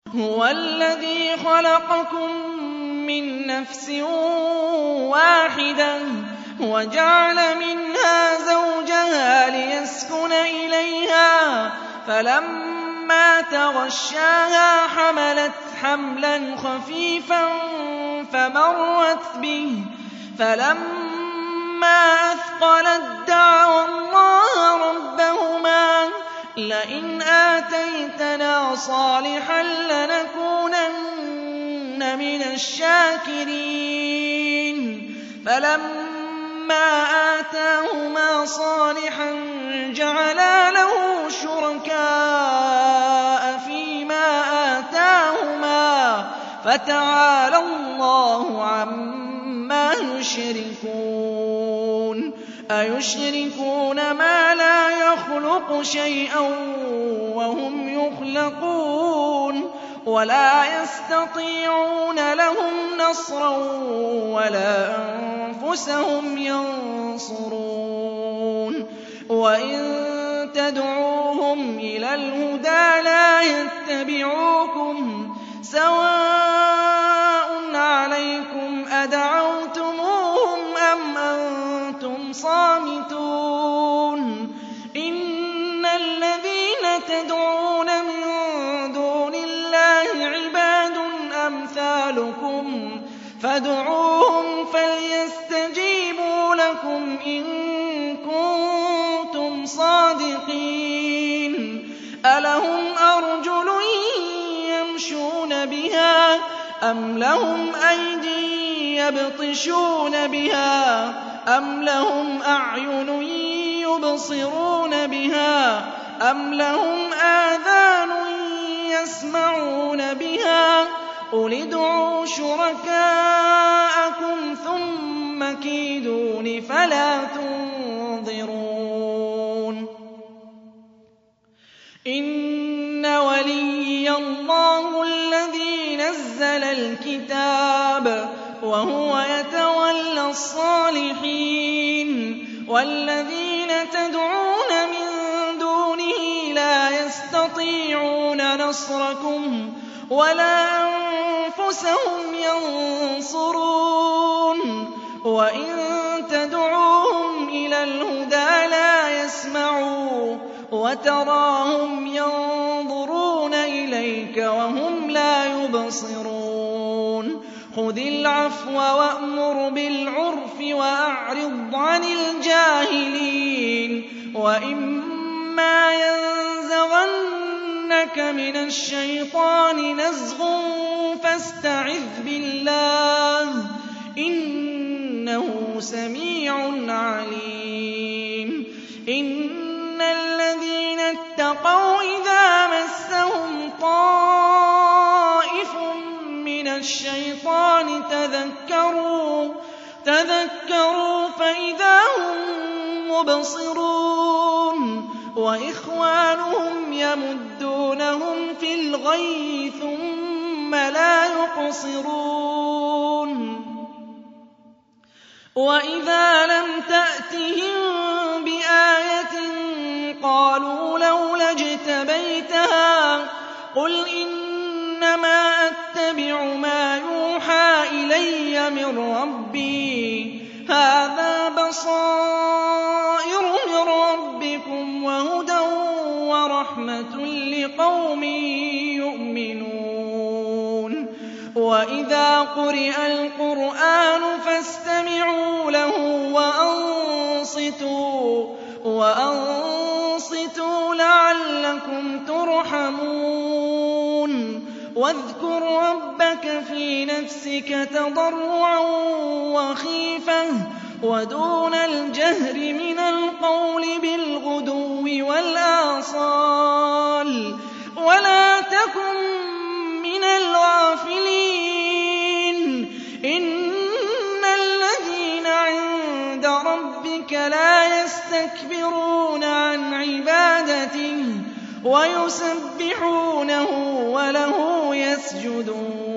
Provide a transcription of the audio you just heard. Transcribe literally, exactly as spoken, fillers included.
هُوَ الَّذِي خَلَقَكُم مِّن نَّفْسٍ وَاحِدَةٍ وَجَعَلَ مِنْهَا زَوْجَهَا لِيَسْكُنَ إِلَيْهَا فَلَمَّا تَغَشَّاهَا حَمَلَتْ حَمْلًا خَفِيفًا فَمَرَّتْ بِهِ فَلَمَّا أَثْقَلَت دَّعَوَا اللَّهَ رَبَّهُمَا لَئِنْ آتَيْتَنَا صَالِحًا لَّنَكُونَنَّ مِنَ الشَّاكِرِينَ فَلَمَّا آتَاهُمَا صَالِحًا جَعَلَا لَهُ شُرَكَاءَ فِيمَا آتَاهُمَا فَتَعَالَى اللَّهُ عَمَّا يُشْرِكُونَ أَيُشْرِكُونَ مَا لَا يَخْلُقُ شَيْئًا وَهُمْ يُخْلَقُونَ وَلَا يَسْتَطِيعُونَ لَهُمْ نَصْرًا وَلَا أَنفُسَهُمْ يَنصُرُونَ وَإِن تَدْعُوهُمْ إِلَى الْهُدَىٰ لَا يَتَّبِعُوكُمْ سَوَاءٌ عَلَيْكُمْ أَدَعَوْتُمُوهُمْ أَمْ أَنتُمْ صَامِتُونَ إِنَّ الَّذِينَ تَدْعُونَ مِن دُونِ اللَّهِ عِبَادٌ أَمْثَالُكُمْ فَادْعُوهُمْ فَلْيَسْتَجِيبُوا لَكُمْ إِن كُنتُمْ صَادِقِينَ أَلَهُمْ أَرْجُلٌ يَمْشُونَ بِهَا أَمْ لَهُمْ أَيْدٍ يَبْطِشُونَ بِهَا أَمْ لَهُمْ أَعْيُنٌ يُبْصِرُونَ بِهَا أَمْ لَهُمْ آذَانٌ يَسْمَعُونَ بِهَا قُلِ ادْعُوا شُرَكَاءَكُمْ ثُمَّ كِيدُونِ فَلَا تُنظِرُونِ إِنَّ وَلِيَّ اللَّهُ الَّذِي نَزَّلَ الْكِتَابَ وَهُوَ يَتَوَلَّى الصَّالِحِينَ وَالَّذِينَ تَدْعُونَ مِن دُونِهِ لَا يَسْتَطِيعُونَ نَصْرَكُمْ وَلَا أَنفُسَهُمْ يَنصُرُونَ وَإِن تَدْعُوهُمْ إِلَى الْهُدَىٰ لَا يَسْمَعُوا وَتَرَاهُمْ يَنظُرُونَ إِلَيْكَ وَهُمْ لَا يُبْصِرُونَ خُذِ الْعَفْوَ وَأْمُرْ بِالْعُرْفِ وَأَعْرِضْ عَنِ الْجَاهِلِينَ وَإِمَّا يَنزَغَنَّكَ مِنَ الشَّيْطَانِ نَزْغٌ فَاسْتَعِذْ بِاللَّهِ ۖ إِنَّهُ سَمِيعٌ عَلِيمٌ إِنَّ الَّذِينَ اتَّقَوْا إِذَا مَسَّهُمْ طَائِفٌ مِّنَ الشَّيْطَانِ تَذَكَّرُوا تَذَكَّرُوا فَإِذَا هُم مُّبْصِرُونَ وَإِخْوَانُهُمْ يَمُدُّونَهُمْ فِي الْغَيِّ ثُمَّ لَا يُقْصِرُونَ وَإِذَا لَمْ تَأْتِهِم بِآيَةٍ قَالُوا لَوْلَا اجْتَبَيْتَهَا قُلْ إِنَّمَا أَتَّبِعُ مَا يُوحَىٰ إِلَيَّ مِن رَّبِّي هَٰذَا بَصَائِرُ مِن رَّبِّكُمْ وَهُدًى وَرَحْمَةٌ لِّقَوْمٍ يُؤْمِنُونَ وَإِذَا قُرِئَ الْقُرْآنُ فَاسْتَمِعُوا لَهُ وَأَنصِتُوا وَأَنصِتُوا لَعَلَّكُمْ تُرْحَمُونَ وَاذْكُر رَّبَّكَ فِي نَفْسِكَ تَضَرُّعًا وَخِيفَةً وَدُونَ الْجَهْرِ مِنَ الْقَوْلِ بِالْغُدُوِّ وَالْآصَالِ وَلَا تَكُن مِّنَ الْغَافِلِينَ إِنَّ الَّذِينَ عِندَ رَبِّكَ لَا يَسْتَكْبِرُونَ عَنْ عِبَادَتِهِ وَيُسَبِّحُونَهُ وَلَهُ يَسْجُدُونَ